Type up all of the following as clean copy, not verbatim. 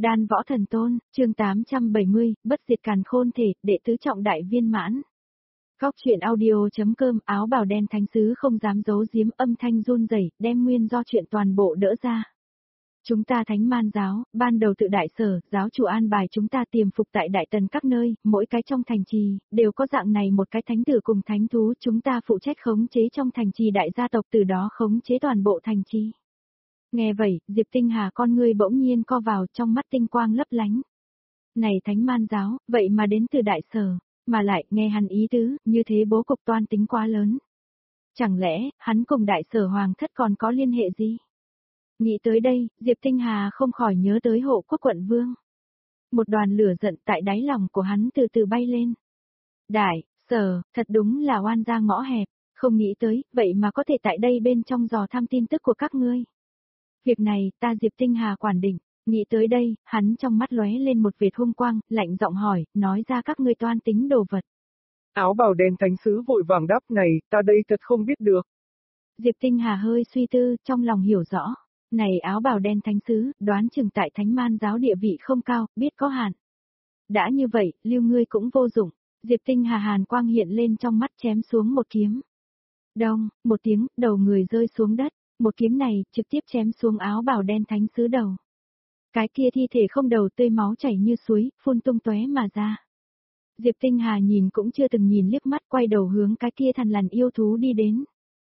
Đan Võ Thần Tôn, chương 870, bất diệt càn khôn thể, đệ tứ trọng đại viên mãn. Góc truyện audio.com. Áo bào đen thánh sứ không dám giấu giếm, âm thanh run rẩy, đem nguyên do chuyện toàn bộ đỡ ra. Chúng ta Thánh Man giáo, ban đầu tự đại sở, giáo chủ an bài chúng ta tiềm phục tại đại tần các nơi, mỗi cái trong thành trì, đều có dạng này một cái thánh tử cùng thánh thú, chúng ta phụ trách khống chế trong thành trì đại gia tộc, từ đó khống chế toàn bộ thành trì. Nghe vậy, Diệp Tinh Hà con ngươi bỗng nhiên co vào, trong mắt tinh quang lấp lánh. Này Thánh Man giáo, vậy mà đến từ đại sở, mà lại, nghe hắn ý tứ, như thế bố cục toan tính quá lớn. Chẳng lẽ, hắn cùng đại sở hoàng thất còn có liên hệ gì? Nghĩ tới đây, Diệp Tinh Hà không khỏi nhớ tới Hộ Quốc quận vương. Một đoàn lửa giận tại đáy lòng của hắn từ từ bay lên. Đại, sở, thật đúng là oan gia ngõ hẹp, không nghĩ tới, vậy mà có thể tại đây bên trong dò thăm tin tức của các ngươi. Việc này, ta Diệp Tinh Hà quản định, nghĩ tới đây, hắn trong mắt lóe lên một vệt hung quang, lạnh giọng hỏi, nói ra các ngươi toan tính đồ vật. Áo bào đen thánh sứ vội vàng đáp, này, ta đây thật không biết được. Diệp Tinh Hà hơi suy tư, trong lòng hiểu rõ, này áo bào đen thánh sứ, đoán chừng tại Thánh Man giáo địa vị không cao, biết có hạn. Đã như vậy, lưu ngươi cũng vô dụng, Diệp Tinh Hà hàn quang hiện lên trong mắt, chém xuống một kiếm. Đông, một tiếng, đầu người rơi xuống đất. Một kiếm này, trực tiếp chém xuống áo bào đen thánh sứ đầu. Cái kia thi thể không đầu tươi máu chảy như suối, phun tung tóe mà ra. Diệp Tinh Hà nhìn cũng chưa từng nhìn liếc mắt, quay đầu hướng cái kia thần lằn yêu thú đi đến.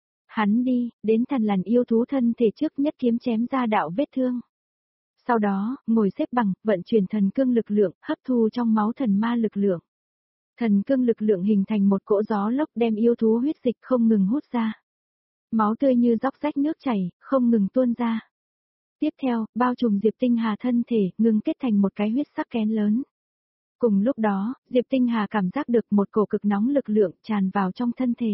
Hắn đi, đến thần lằn yêu thú thân thể trước, nhất kiếm chém ra đạo vết thương. Sau đó, ngồi xếp bằng, vận chuyển thần cương lực lượng, hấp thu trong máu thần ma lực lượng. Thần cương lực lượng hình thành một cỗ gió lốc, đem yêu thú huyết dịch không ngừng hút ra. Máu tươi như róc rách nước chảy, không ngừng tuôn ra. Tiếp theo, bao trùm Diệp Tinh Hà thân thể, ngừng kết thành một cái huyết sắc kén lớn. Cùng lúc đó, Diệp Tinh Hà cảm giác được một cổ cực nóng lực lượng tràn vào trong thân thể.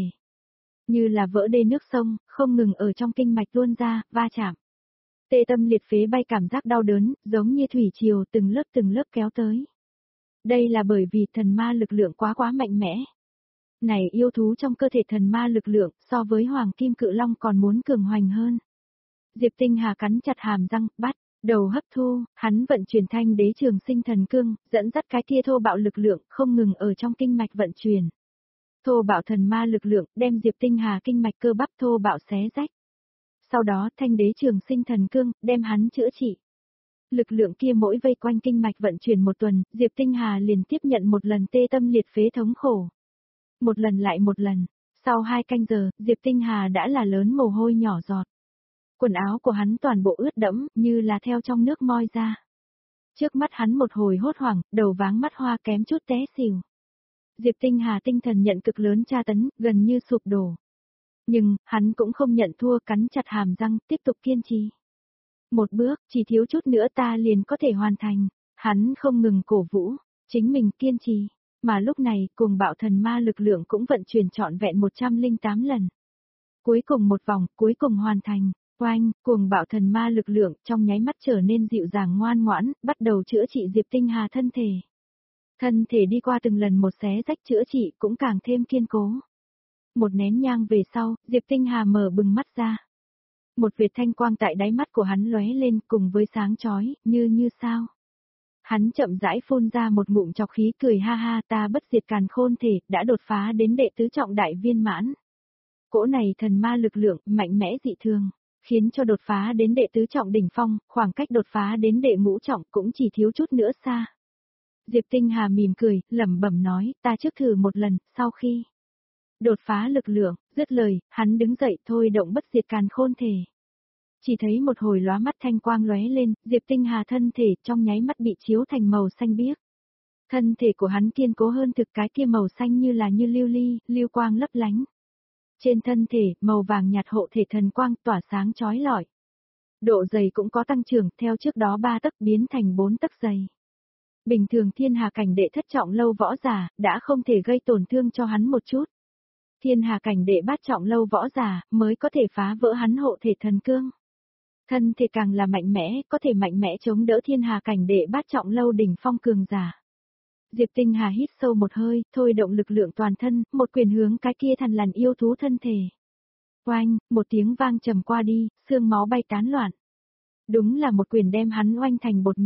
Như là vỡ đê nước sông, không ngừng ở trong kinh mạch tuôn ra, va chạm. Tê tâm liệt phế bay, cảm giác đau đớn, giống như thủy triều từng lớp kéo tới. Đây là bởi vì thần ma lực lượng quá mạnh mẽ. Này yêu thú trong cơ thể thần ma lực lượng so với hoàng kim cự long còn muốn cường hoành hơn. Diệp Tinh Hà cắn chặt hàm răng, bắt đầu hấp thu, hắn vận chuyển thanh đế trường sinh thần cương, dẫn dắt cái kia thô bạo lực lượng không ngừng ở trong kinh mạch vận chuyển. Thô bạo thần ma lực lượng đem Diệp Tinh Hà kinh mạch cơ bắp thô bạo xé rách. Sau đó thanh đế trường sinh thần cương đem hắn chữa trị. Lực lượng kia mỗi vây quanh kinh mạch vận chuyển một tuần, Diệp Tinh Hà liền tiếp nhận một lần tê tâm liệt phế thống khổ. Một lần lại một lần, sau 2 canh giờ, Diệp Tinh Hà đã là lớn mồ hôi nhỏ giọt. Quần áo của hắn toàn bộ ướt đẫm, như là theo trong nước moi ra. Trước mắt hắn một hồi hốt hoảng, đầu váng mắt hoa, kém chút té xỉu. Diệp Tinh Hà tinh thần nhận cực lớn tra tấn, gần như sụp đổ. Nhưng, hắn cũng không nhận thua, cắn chặt hàm răng, tiếp tục kiên trì. Một bước, chỉ thiếu chút nữa ta liền có thể hoàn thành. Hắn không ngừng cổ vũ, chính mình kiên trì. Mà lúc này, cùng bạo thần ma lực lượng cũng vận chuyển trọn vẹn 108 lần. Cuối cùng một vòng, cuối cùng hoàn thành. Oanh, cùng bạo thần ma lực lượng trong nháy mắt trở nên dịu dàng ngoan ngoãn, bắt đầu chữa trị Diệp Tinh Hà thân thể. Thân thể đi qua từng lần một xé rách chữa trị cũng càng thêm kiên cố. Một nén nhang về sau, Diệp Tinh Hà mở bừng mắt ra. Một vệt thanh quang tại đáy mắt của hắn lóe lên cùng với sáng chói, như sao. Hắn chậm rãi phun ra một ngụm trọc khí, cười ha ha, ta bất diệt càn khôn thể, đã đột phá đến đệ tứ trọng đại viên mãn. Cỗ này thần ma lực lượng, mạnh mẽ dị thường, khiến cho đột phá đến đệ tứ trọng đỉnh phong, khoảng cách đột phá đến đệ ngũ trọng cũng chỉ thiếu chút nữa xa. Diệp Tinh Hà mỉm cười, lẩm bẩm nói, ta trước thử một lần, sau khi đột phá lực lượng, dứt lời, hắn đứng dậy thôi động bất diệt càn khôn thể. Chỉ thấy một hồi lóa mắt thanh quang lóe lên, Diệp Tinh Hà thân thể trong nháy mắt bị chiếu thành màu xanh biếc. Thân thể của hắn kiên cố hơn thực, cái kia màu xanh như là như lưu ly, lưu quang lấp lánh. Trên thân thể, màu vàng nhạt hộ thể thần quang tỏa sáng chói lọi. Độ dày cũng có tăng trưởng, theo trước đó 3 tấc biến thành 4 tấc dày. Bình thường thiên hà cảnh đệ thất trọng lâu võ giả, đã không thể gây tổn thương cho hắn một chút. Thiên hà cảnh đệ bát trọng lâu võ giả, mới có thể phá vỡ hắn hộ thể thần cương. Thân thể càng là mạnh mẽ, có thể mạnh mẽ chống đỡ thiên hà cảnh đệ bát trọng lâu đỉnh phong cường giả. Diệp Tinh Hà hít sâu một hơi, thôi động lực lượng toàn thân, một quyền hướng cái kia thần lằn yêu thú thân thể. Oanh, một tiếng vang trầm qua đi, xương máu bay tán loạn. Đúng là một quyền đem hắn oanh thành bột mịn,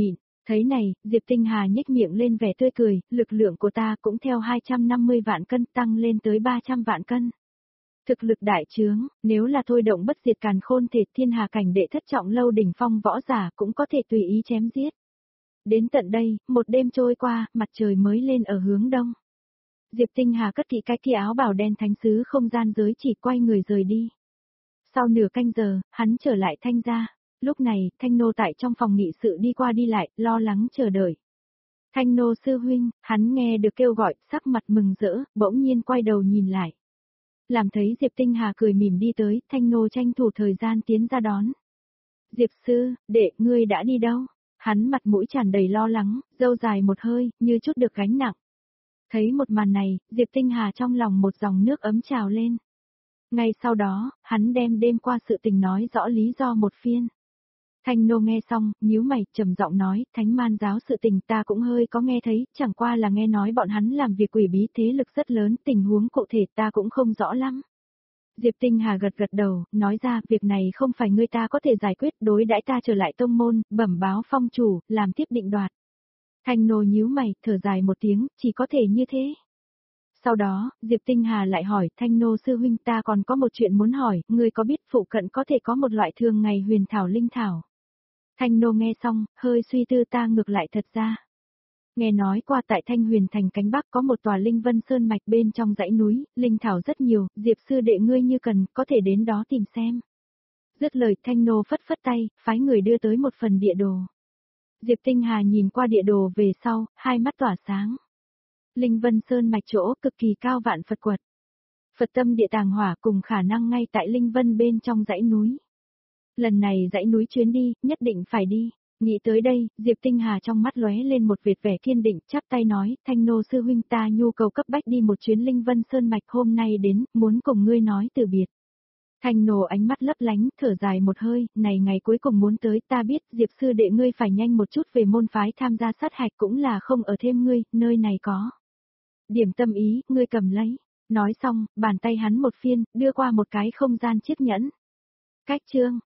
Thấy này, Diệp Tinh Hà nhếch miệng lên vẻ tươi cười, lực lượng của ta cũng theo 250 vạn cân tăng lên tới 300 vạn cân. Thực lực đại trướng, nếu là thôi động bất diệt càn khôn thể thiên hà cảnh đệ thất trọng lâu đỉnh phong võ giả cũng có thể tùy ý chém giết. Đến tận đây, một đêm trôi qua, mặt trời mới lên ở hướng đông. Diệp Tinh Hà cất kỹ cái kia áo bào đen thánh sứ không gian giới chỉ quay người rời đi. Sau nửa canh giờ, hắn trở lại Thanh gia. Lúc này, Thanh nô tại trong phòng nghị sự đi qua đi lại, lo lắng chờ đợi. Thanh nô sư huynh, hắn nghe được kêu gọi, sắc mặt mừng rỡ, bỗng nhiên quay đầu nhìn lại. Làm thấy Diệp Tinh Hà cười mỉm đi tới, Thanh nô tranh thủ thời gian tiến ra đón. Diệp sư, đệ, ngươi đã đi đâu? Hắn mặt mũi tràn đầy lo lắng, râu dài một hơi, như chút được gánh nặng. Thấy một màn này, Diệp Tinh Hà trong lòng một dòng nước ấm trào lên. Ngay sau đó, hắn đem đêm qua sự tình nói rõ lý do một phiên. Thanh nô nghe xong, nhíu mày, trầm giọng nói, Thánh Man giáo sự tình ta cũng hơi có nghe thấy, chẳng qua là nghe nói bọn hắn làm việc quỷ bí thế lực rất lớn, tình huống cụ thể ta cũng không rõ lắm. Diệp Tinh Hà gật gật đầu, nói ra, việc này không phải ngươi ta có thể giải quyết, đối đãi ta trở lại tông môn, bẩm báo phong chủ, làm tiếp định đoạt. Thanh nô nhíu mày, thở dài một tiếng, chỉ có thể như thế. Sau đó, Diệp Tinh Hà lại hỏi, Thanh nô sư huynh ta còn có một chuyện muốn hỏi, ngươi có biết phụ cận có thể có một loại thường ngày huyền thảo linh thảo. Thanh nô nghe xong, hơi suy tư ta ngược lại thật ra. Nghe nói qua tại Thanh Huyền thành cánh Bắc có một tòa linh vân sơn mạch bên trong dãy núi, linh thảo rất nhiều, Diệp sư đệ ngươi như cần, có thể đến đó tìm xem. Dứt lời Thanh nô phất phất tay, phái người đưa tới một phần địa đồ. Diệp Tinh Hà nhìn qua địa đồ về sau, hai mắt tỏa sáng. Linh vân sơn mạch chỗ cực kỳ cao vạn Phật quật. Phật tâm địa tàng hỏa cùng khả năng ngay tại linh vân bên trong dãy núi. Lần này dãy núi chuyến đi, nhất định phải đi. Nghĩ tới đây, Diệp Tinh Hà trong mắt lóe lên một vệt vẻ kiên định, chắp tay nói, Thanh nô sư huynh ta nhu cầu cấp bách đi một chuyến linh vân sơn mạch hôm nay đến, muốn cùng ngươi nói từ biệt. Thanh nô ánh mắt lấp lánh, thở dài một hơi, này ngày cuối cùng muốn tới, ta biết, Diệp sư đệ ngươi phải nhanh một chút về môn phái tham gia sát hạch cũng là không ở thêm ngươi, nơi này có. Điểm tâm ý, ngươi cầm lấy. Nói xong, bàn tay hắn một phiên, đưa qua một cái không gian chiếc nhẫn. Cách chương.